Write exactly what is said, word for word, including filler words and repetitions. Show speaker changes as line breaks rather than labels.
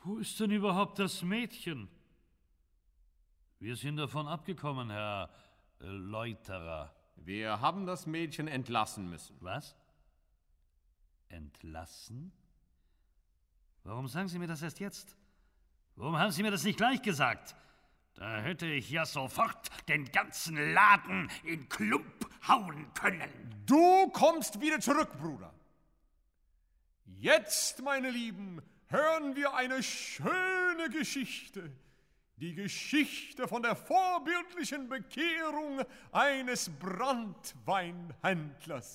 Wo ist denn überhaupt das Mädchen? Wir sind davon abgekommen, Herr äh, Läuterer.
Wir haben das Mädchen entlassen müssen.
Was? Entlassen? Warum sagen Sie mir das erst jetzt? Warum haben Sie mir das nicht gleich gesagt? Da hätte ich ja sofort den ganzen Laden in Klump hauen können.
Du kommst wieder zurück, Bruder. Jetzt, meine Lieben, hören wir eine schöne Geschichte. Die Geschichte von der vorbildlichen Bekehrung eines Branntweinhändlers.